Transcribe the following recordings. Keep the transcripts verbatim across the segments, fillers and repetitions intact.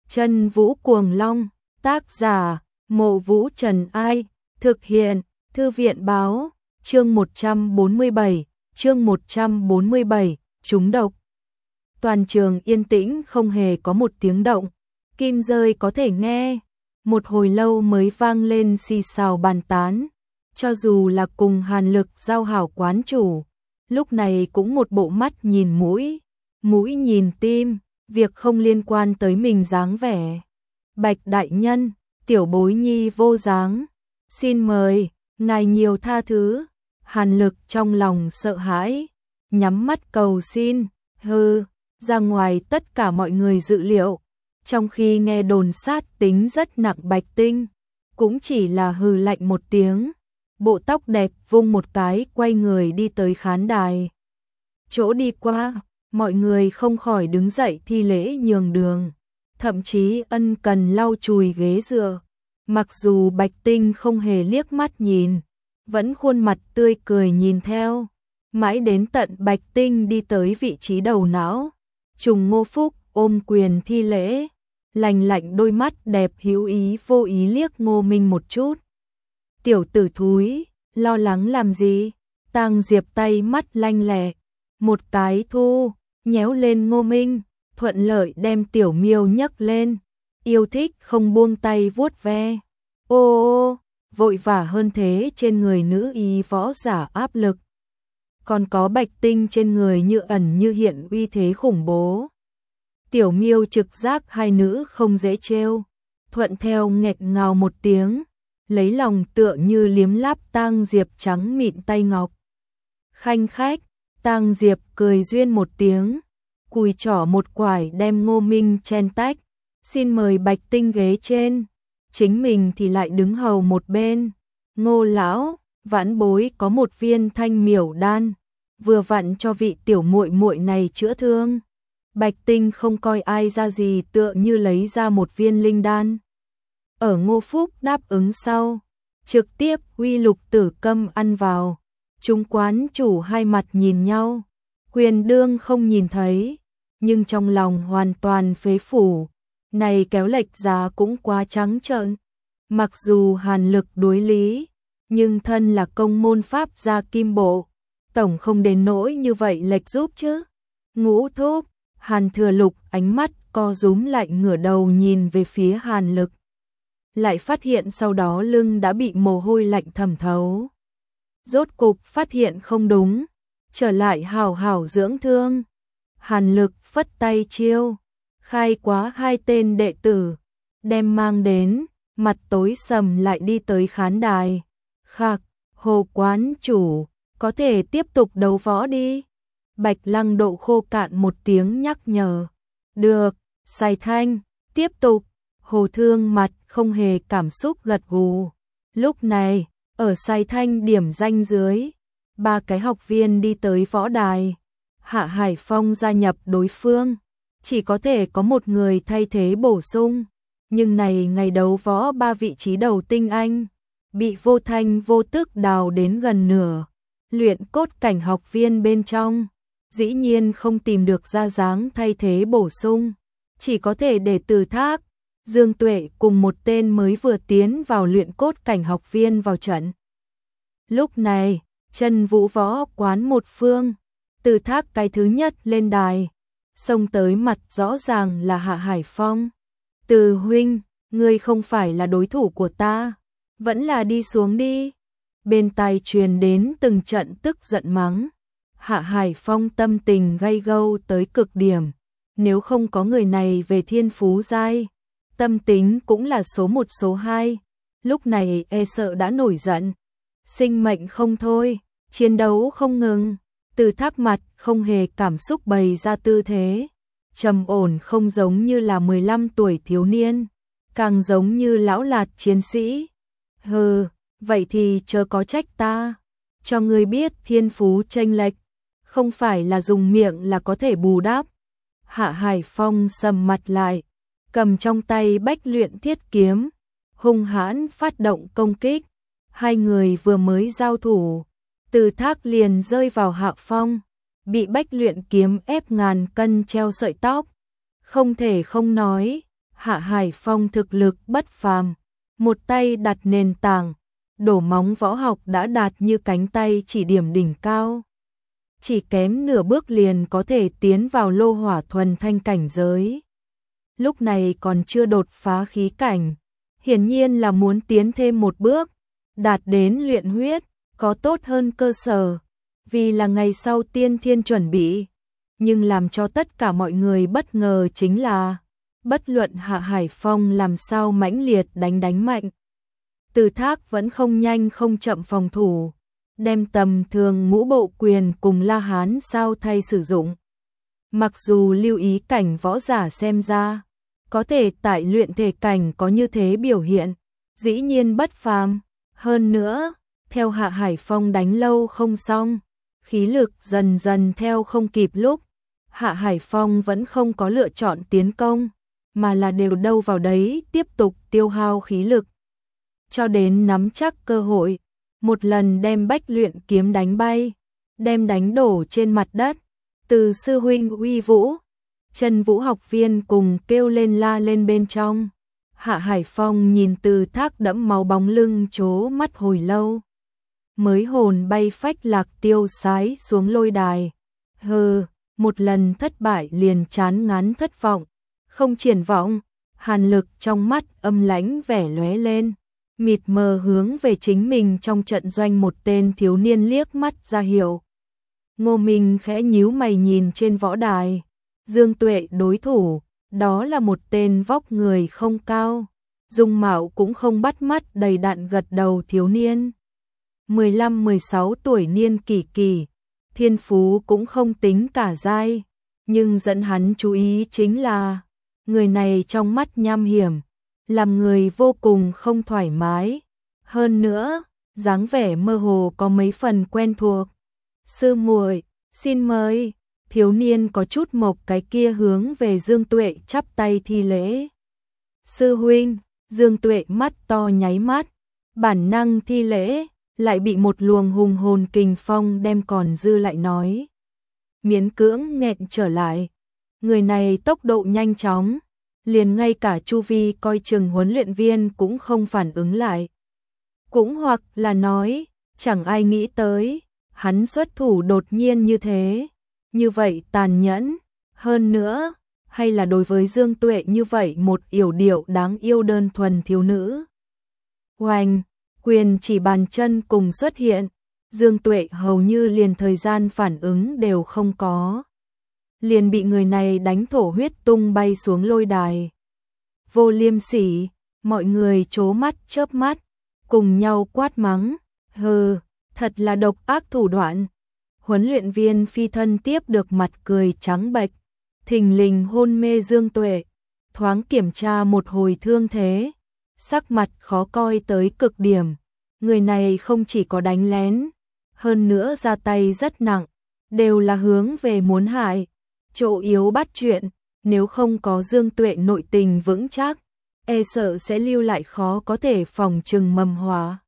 Chân Vũ Cuồng Long, tác giả, Mộ Vũ Trần Ai, thực hiện, Thư viện Báo, chương một trăm bốn mươi bảy, chương một trăm bốn mươi bảy, trúng độc. Toàn trường yên tĩnh không hề có một tiếng động, kim rơi có thể nghe, một hồi lâu mới vang lên xì xào bàn tán, cho dù là cùng Hàn Lực giao hảo quán chủ, lúc này cũng một bộ mắt nhìn mũi, mũi nhìn tim, việc không liên quan tới mình dáng vẻ. Bạch đại nhân, tiểu bối nhi vô dáng, xin mời, ngài nhiều tha thứ. Hàn Lực trong lòng sợ hãi, nhắm mắt cầu xin, hừ, ra ngoài tất cả mọi người dự liệu, trong khi nghe đồn sát tính rất nặng Bạch Tinh, cũng chỉ là hừ lạnh một tiếng, bộ tóc đẹp vung một cái quay người đi tới khán đài. Chỗ đi qua, mọi người không khỏi đứng dậy thi lễ nhường đường, thậm chí ân cần lau chùi ghế dựa, mặc dù Bạch Tinh không hề liếc mắt nhìn, vẫn khuôn mặt tươi cười nhìn theo, mãi đến tận Bạch Tinh đi tới vị trí đầu não, Trùng Ngô Phúc ôm quyền thi lễ, lành lạnh đôi mắt đẹp hữu ý vô ý liếc Ngô Minh một chút. Tiểu tử thúi, lo lắng làm gì? Tang Diệp tay mắt lanh lẹ, một cái thu, nhéo lên Ngô Minh, thuận lợi đem Tiểu Miêu nhấc lên, yêu thích không buông tay vuốt ve. Ô ô, vội vã hơn thế trên người nữ y võ giả áp lực. Còn có Bạch Tinh trên người như ẩn như hiện uy thế khủng bố. Tiểu Miêu trực giác hai nữ không dễ trêu, thuận theo nghẹt ngào một tiếng, lấy lòng tựa như liếm láp Tang Diệp trắng mịn tay ngọc. Khanh khách, Tang Diệp cười duyên một tiếng, cùi trỏ một quải đem Ngô Minh chen tách, xin mời Bạch Tinh ghế trên, chính mình thì lại đứng hầu một bên. Ngô lão, vãn bối có một viên thanh miểu đan, vừa vặn cho vị tiểu muội muội này chữa thương. Bạch Tinh không coi ai ra gì tựa như lấy ra một viên linh đan. Ở Ngô Phúc đáp ứng sau, trực tiếp uy Lục Tử Câm ăn vào. Chúng quán chủ hai mặt nhìn nhau, Quyền đương không nhìn thấy, nhưng trong lòng hoàn toàn phế phủ, này kéo lệch giá cũng quá trắng trợn. Mặc dù Hàn Lực đối lý, nhưng thân là công môn pháp gia kim bộ, tổng không đến nỗi như vậy lệch giúp chứ. Ngũ thúc, Hàn Thừa Lục ánh mắt co rúm lại ngửa đầu nhìn về phía Hàn Lực. Lại phát hiện sau đó lưng đã bị mồ hôi lạnh thẩm thấu. Rốt cục phát hiện không đúng, trở lại hảo hảo dưỡng thương. Hàn Lực phất tay chiêu, khai quá hai tên đệ tử, đem mang đến, mặt tối sầm lại đi tới khán đài. Khạc, Hồ quán chủ, có thể tiếp tục đấu võ đi. Bạch Lăng Độ khô cạn một tiếng nhắc nhở. Được, Sài Thanh, tiếp tục. Hồ Thương mặt không hề cảm xúc gật gù. Lúc này, ở Sài Thanh điểm danh dưới, ba cái học viên đi tới võ đài. Hạ Hải Phong gia nhập đối phương, chỉ có thể có một người thay thế bổ sung. Nhưng này ngày đấu võ ba vị trí đầu tinh anh, bị vô thanh vô tức đào đến gần nửa. Luyện cốt cảnh học viên bên trong, dĩ nhiên không tìm được ra dáng thay thế bổ sung, chỉ có thể để Từ Thác, Dương Tuệ cùng một tên mới vừa tiến vào luyện cốt cảnh học viên vào trận. Lúc này, Chân Vũ võ quán một phương, Từ Thác cái thứ nhất lên đài, xông tới mặt rõ ràng là Hạ Hải Phong. Từ huynh, ngươi không phải là đối thủ của ta, vẫn là đi xuống đi. Bên tai truyền đến từng trận tức giận mắng. Hạ Hải Phong tâm tình gay gâu tới cực điểm, nếu không có người này về thiên phú giai, tâm tính cũng là số một số hai, lúc này e sợ đã nổi giận. Sinh mệnh không thôi, chiến đấu không ngừng. Từ Thác mặt không hề cảm xúc bày ra tư thế, trầm ổn không giống như là mười lăm tuổi thiếu niên, càng giống như lão lạt chiến sĩ. Hừ, vậy thì chớ có trách ta, cho ngươi biết thiên phú chênh lệch, không phải là dùng miệng là có thể bù đắp. Hạ Hải Phong sầm mặt lại, cầm trong tay bách luyện thiết kiếm, hung hãn phát động công kích. Hai người vừa mới giao thủ, Từ Thác liền rơi vào hạ phong, bị bách luyện kiếm ép ngàn cân treo sợi tóc. Không thể không nói, Hạ Hải Phong thực lực bất phàm, một tay đặt nền tảng, đổ móng võ học đã đạt như cánh tay chỉ điểm đỉnh cao. Chỉ kém nửa bước liền có thể tiến vào lô hỏa thuần thanh cảnh giới. Lúc này còn chưa đột phá khí cảnh, hiển nhiên là muốn tiến thêm một bước, đạt đến luyện huyết, có tốt hơn cơ sở, vì là ngày sau tiên thiên chuẩn bị. Nhưng làm cho tất cả mọi người bất ngờ chính là, bất luận Hạ Hải Phong làm sao mãnh liệt đánh đánh mạnh, Từ Thác vẫn không nhanh không chậm phòng thủ, đem tầm thường ngũ bộ quyền cùng La Hán sao thay sử dụng. Mặc dù lưu ý cảnh võ giả xem ra, có thể tại luyện thể cảnh có như thế biểu hiện, dĩ nhiên bất phàm. Hơn nữa, theo Hạ Hải Phong đánh lâu không xong, khí lực dần dần theo không kịp lúc, Hạ Hải Phong vẫn không có lựa chọn tiến công, mà là đều đâu vào đấy tiếp tục tiêu hao khí lực. Cho đến nắm chắc cơ hội, một lần đem Bách Luyện kiếm đánh bay, đem đánh đổ trên mặt đất. Từ sư huynh uy vũ, Trần Vũ học viên cùng kêu lên la lên bên trong. Hạ Hải Phong nhìn Từ Thác đẫm máu bóng lưng trố mắt hồi lâu, mới hồn bay phách lạc tiêu sái xuống lôi đài. Hừ, một lần thất bại liền chán ngán thất vọng, không triển vọng. Hàn Lực trong mắt âm lãnh vẻ lóe lên, mịt mờ hướng về chính mình trong trận doanh một tên thiếu niên liếc mắt ra hiệu. Ngô Minh khẽ nhíu mày nhìn trên võ đài, Dương Tuệ đối thủ, đó là một tên vóc người không cao, dung mạo cũng không bắt mắt, đầy đặn gật đầu thiếu niên. mười lăm mười sáu tuổi niên kỷ kỳ, thiên phú cũng không tính cả dai, nhưng dẫn hắn chú ý chính là, người này trong mắt nham hiểm, làm người vô cùng không thoải mái. Hơn nữa, dáng vẻ mơ hồ có mấy phần quen thuộc. Sư muội, xin mời. Thiếu niên có chút mộc cái kia hướng về Dương Tuệ chắp tay thi lễ. Sư huynh. Dương Tuệ mắt to nháy mắt, bản năng thi lễ, lại bị một luồng hùng hồn kình phong đem còn dư lại nói. Miễn cưỡng nghẹn trở lại. Người này tốc độ nhanh chóng, liền ngay cả chu vi coi chừng huấn luyện viên cũng không phản ứng lại. Cũng hoặc là nói, chẳng ai nghĩ tới, hắn xuất thủ đột nhiên như thế, như vậy tàn nhẫn. Hơn nữa, hay là đối với Dương Tuệ như vậy một yểu điệu đáng yêu đơn thuần thiếu nữ. Oanh, quyền chỉ bàn chân cùng xuất hiện, Dương Tuệ hầu như liền thời gian phản ứng đều không có, liền bị người này đánh thổ huyết tung bay xuống lôi đài. Vô liêm sỉ, mọi người trố mắt chớp mắt, cùng nhau quát mắng, hừ, thật là độc ác thủ đoạn. Huấn luyện viên phi thân tiếp được mặt cười trắng bệch, thình lình hôn mê Dương Tuệ, thoáng kiểm tra một hồi thương thế, sắc mặt khó coi tới cực điểm. Người này không chỉ có đánh lén, hơn nữa ra tay rất nặng, đều là hướng về muốn hại. Chỗ yếu bắt chuyện, nếu không có Dương Tuệ nội tình vững chắc, e sợ sẽ lưu lại khó có thể phòng trừng mầm họa.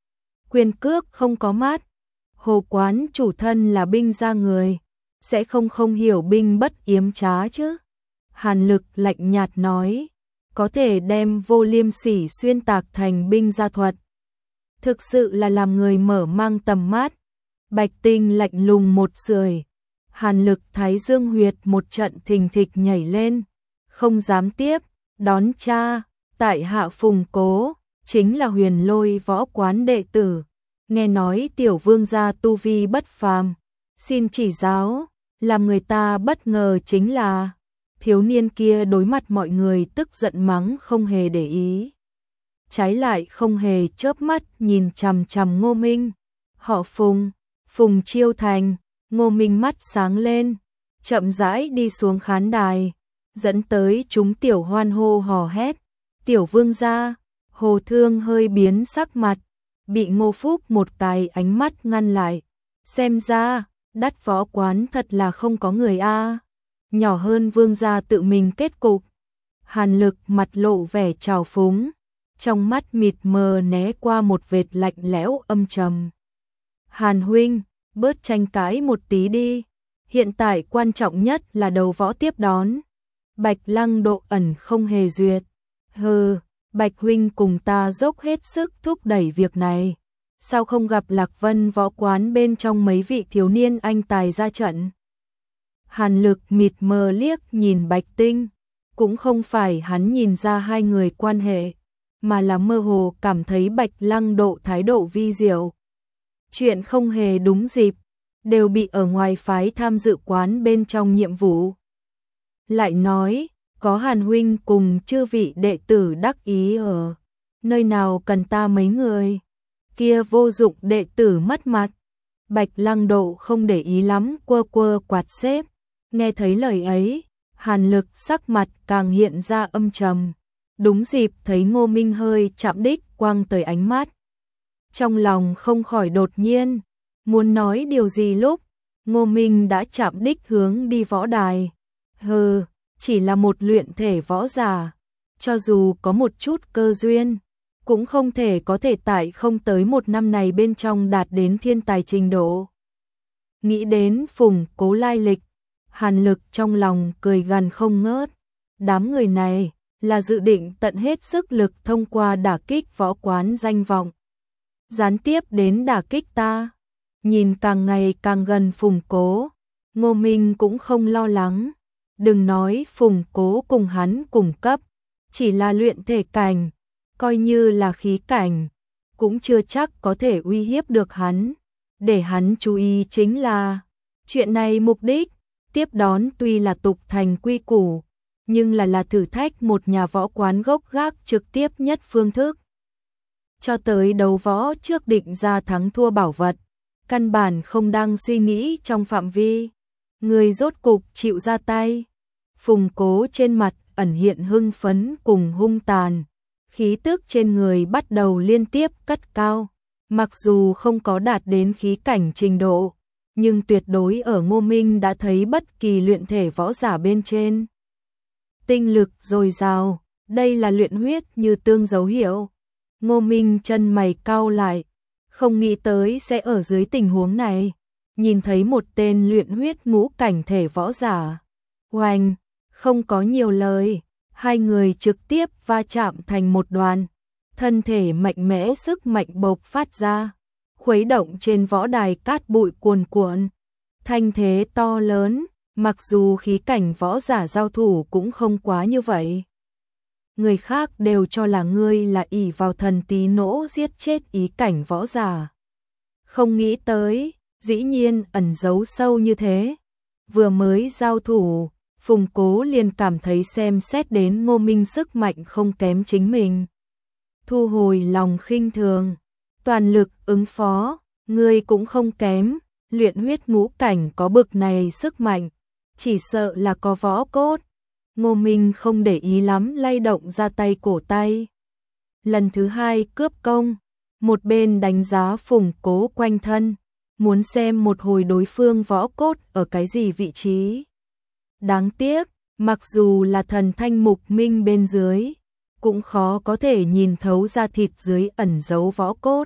Quyền cước không có mát, Hồ quán chủ thân là binh gia người, sẽ không không hiểu binh bất yếm trá chứ. Hàn Lực lạnh nhạt nói, có thể đem vô liêm sỉ xuyên tạc thành binh gia thuật, thực sự là làm người mở mang tầm mắt. Bạch Tinh lạnh lùng một sưởi, Hàn Lực thái dương huyệt một trận thình thịch nhảy lên, không dám tiếp, đón cha. Tại hạ Phùng Cố, chính là Huyền Lôi võ quán đệ tử, nghe nói tiểu vương gia tu vi bất phàm, xin chỉ giáo. Làm người ta bất ngờ chính là, thiếu niên kia đối mặt mọi người tức giận mắng không hề để ý, trái lại không hề chớp mắt nhìn chằm chằm Ngô Minh. Họ Phùng, Phùng Chiêu Thành. Ngô Minh mắt sáng lên, chậm rãi đi xuống khán đài, dẫn tới chúng tiểu hoan hô hò hét. Tiểu vương gia. Hồ Thương hơi biến sắc mặt, bị Ngô Phúc một cái ánh mắt ngăn lại. Xem ra, đắt võ quán thật là không có người a, nhỏ hơn vương gia tự mình kết cục. Hàn Lực mặt lộ vẻ trào phúng, trong mắt mịt mờ né qua một vệt lạnh lẽo âm trầm. Hàn huynh, bớt tranh cãi một tí đi, hiện tại quan trọng nhất là đầu võ tiếp đón. Bạch Lăng Độ ẩn không hề duyệt. Hừ, Bạch huynh cùng ta dốc hết sức thúc đẩy việc này. Sao không gặp Lạc Vân võ quán bên trong mấy vị thiếu niên anh tài ra trận? Hàn Lực mịt mờ liếc nhìn Bạch Tinh, cũng không phải hắn nhìn ra hai người quan hệ, mà là mơ hồ cảm thấy Bạch Lăng Độ thái độ vi diệu. Chuyện không hề đúng dịp, đều bị ở ngoài phái tham dự quán bên trong nhiệm vụ. Lại nói, có Hàn huynh cùng chư vị đệ tử đắc ý ở, nơi nào cần ta mấy người, kia vô dụng đệ tử mất mặt. Bạch Lăng Độ không để ý lắm, quơ quơ quạt xếp, nghe thấy lời ấy, Hàn Lực sắc mặt càng hiện ra âm trầm. Đúng dịp thấy Ngô Minh hơi chạm đích quang tới ánh mắt. Trong lòng không khỏi đột nhiên, muốn nói điều gì lúc, Ngô Minh đã chạm đích hướng đi võ đài. Hừ, chỉ là một luyện thể võ giả, cho dù có một chút cơ duyên, cũng không thể có thể tại không tới một năm này bên trong đạt đến thiên tài trình độ. Nghĩ đến Phùng Cố lai lịch, Hàn Lực trong lòng cười gằn không ngớt. Đám người này là dự định tận hết sức lực thông qua đả kích võ quán danh vọng, gián tiếp đến đả kích ta. Nhìn càng ngày càng gần Phùng Cố, Ngô Minh cũng không lo lắng. Đừng nói Phùng Cố cùng hắn cùng cấp, chỉ là luyện thể cảnh, coi như là khí cảnh, cũng chưa chắc có thể uy hiếp được hắn. Để hắn chú ý chính là, chuyện này mục đích, tiếp đón tuy là tục thành quy củ, nhưng là là thử thách một nhà võ quán gốc gác trực tiếp nhất phương thức. Cho tới đấu võ trước định ra thắng thua bảo vật, căn bản không đang suy nghĩ trong phạm vi. Người rốt cục chịu ra tay. Phùng Cố trên mặt ẩn hiện hưng phấn cùng hung tàn, khí tức trên người bắt đầu liên tiếp cất cao. Mặc dù không có đạt đến khí cảnh trình độ, nhưng tuyệt đối ở Ngô Minh đã thấy bất kỳ luyện thể võ giả bên trên. Tinh lực dồi dào, đây là luyện huyết như tương dấu hiệu. Ngô Minh chân mày cau lại, không nghĩ tới sẽ ở dưới tình huống này, nhìn thấy một tên luyện huyết ngũ cảnh thể võ giả. Oanh, không có nhiều lời, hai người trực tiếp va chạm thành một đoàn, thân thể mạnh mẽ sức mạnh bộc phát ra, khuấy động trên võ đài cát bụi cuồn cuộn. Thanh thế to lớn, mặc dù khí cảnh võ giả giao thủ cũng không quá như vậy. Người khác đều cho là ngươi là ỷ vào thần tí nỗ giết chết ý cảnh võ giả. Không nghĩ tới, dĩ nhiên ẩn giấu sâu như thế. Vừa mới giao thủ, Phùng Cố liền cảm thấy xem xét đến Ngô Minh sức mạnh không kém chính mình. Thu hồi lòng khinh thường, toàn lực ứng phó, ngươi cũng không kém, luyện huyết ngũ cảnh có bực này sức mạnh, chỉ sợ là có võ cốt. Ngô Minh không để ý lắm lay động ra tay cổ tay. Lần thứ hai cướp công, một bên đánh giá Phùng Cố quanh thân, muốn xem một hồi đối phương võ cốt ở cái gì vị trí. Đáng tiếc, mặc dù là thần thanh mục minh bên dưới, cũng khó có thể nhìn thấu ra thịt dưới ẩn giấu võ cốt.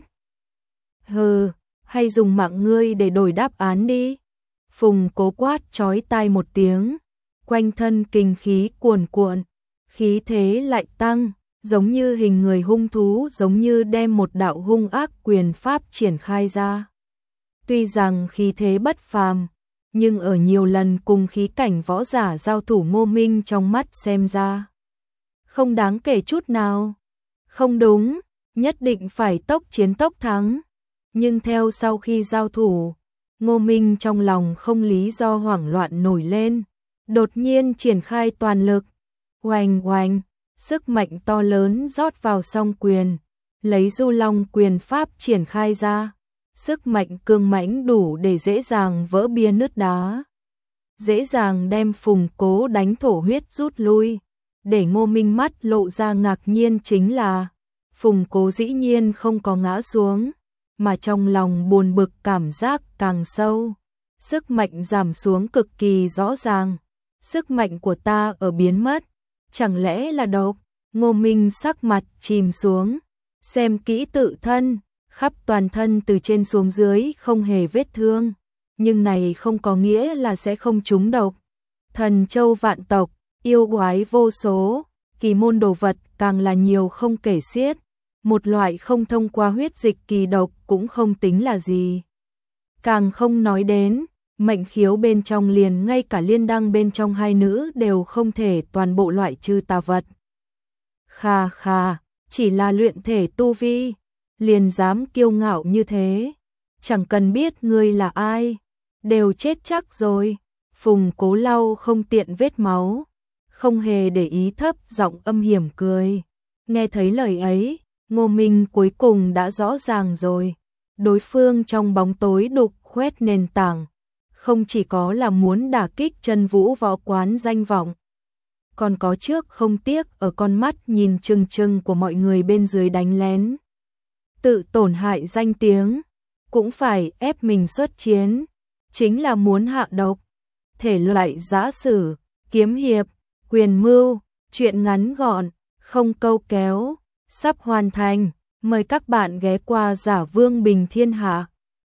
Hừ, hay dùng mạng ngươi để đổi đáp án đi. Phùng Cố quát chói tai một tiếng, quanh thân kinh khí cuồn cuộn, khí thế lại tăng, giống như hình người hung thú, giống như đem một đạo hung ác quyền pháp triển khai ra. Tuy rằng khí thế bất phàm, nhưng ở nhiều lần cùng khí cảnh võ giả giao thủ Ngô Minh trong mắt xem ra không đáng kể chút nào. Không đúng, nhất định phải tốc chiến tốc thắng. Nhưng theo sau khi giao thủ, Ngô Minh trong lòng không lý do hoảng loạn nổi lên, đột nhiên triển khai toàn lực. Oanh oanh, sức mạnh to lớn rót vào song quyền, lấy Du Long quyền pháp triển khai ra. Sức mạnh cương mãnh đủ để dễ dàng vỡ bia nứt đá, dễ dàng đem Phùng Cố đánh thổ huyết rút lui. Để Ngô Minh mắt lộ ra ngạc nhiên chính là Phùng Cố dĩ nhiên không có ngã xuống, mà trong lòng buồn bực cảm giác càng sâu. Sức mạnh giảm xuống cực kỳ rõ ràng. Sức mạnh của ta ở biến mất, chẳng lẽ là độc? Ngô Minh sắc mặt chìm xuống, xem kỹ tự thân, khắp toàn thân từ trên xuống dưới không hề vết thương, nhưng này không có nghĩa là sẽ không trúng độc. Thần châu vạn tộc, yêu quái vô số, kỳ môn đồ vật càng là nhiều không kể xiết, một loại không thông qua huyết dịch kỳ độc cũng không tính là gì. Càng không nói đến, mệnh khiếu bên trong liền ngay cả liên đăng bên trong hai nữ đều không thể toàn bộ loại trừ tà vật. Kha kha, chỉ là luyện thể tu vi, liền dám kiêu ngạo như thế, chẳng cần biết ngươi là ai, đều chết chắc rồi. Phùng Cố lau không tiện vết máu, không hề để ý thấp giọng âm hiểm cười. Nghe thấy lời ấy, Ngô Minh cuối cùng đã rõ ràng rồi, đối phương trong bóng tối đục khoét nền tảng, không chỉ có là muốn đả kích Chân Vũ võ quán danh vọng, còn có trước không tiếc ở con mắt nhìn trừng trừng của mọi người bên dưới đánh lén. Tự tổn hại danh tiếng, cũng phải ép mình xuất chiến, chính là muốn hạ độc. Thể loại giã sử, kiếm hiệp, quyền mưu, truyện ngắn gọn, không câu kéo, sắp hoàn thành, mời các bạn ghé qua Giả Vương Bình Thiên Hạ.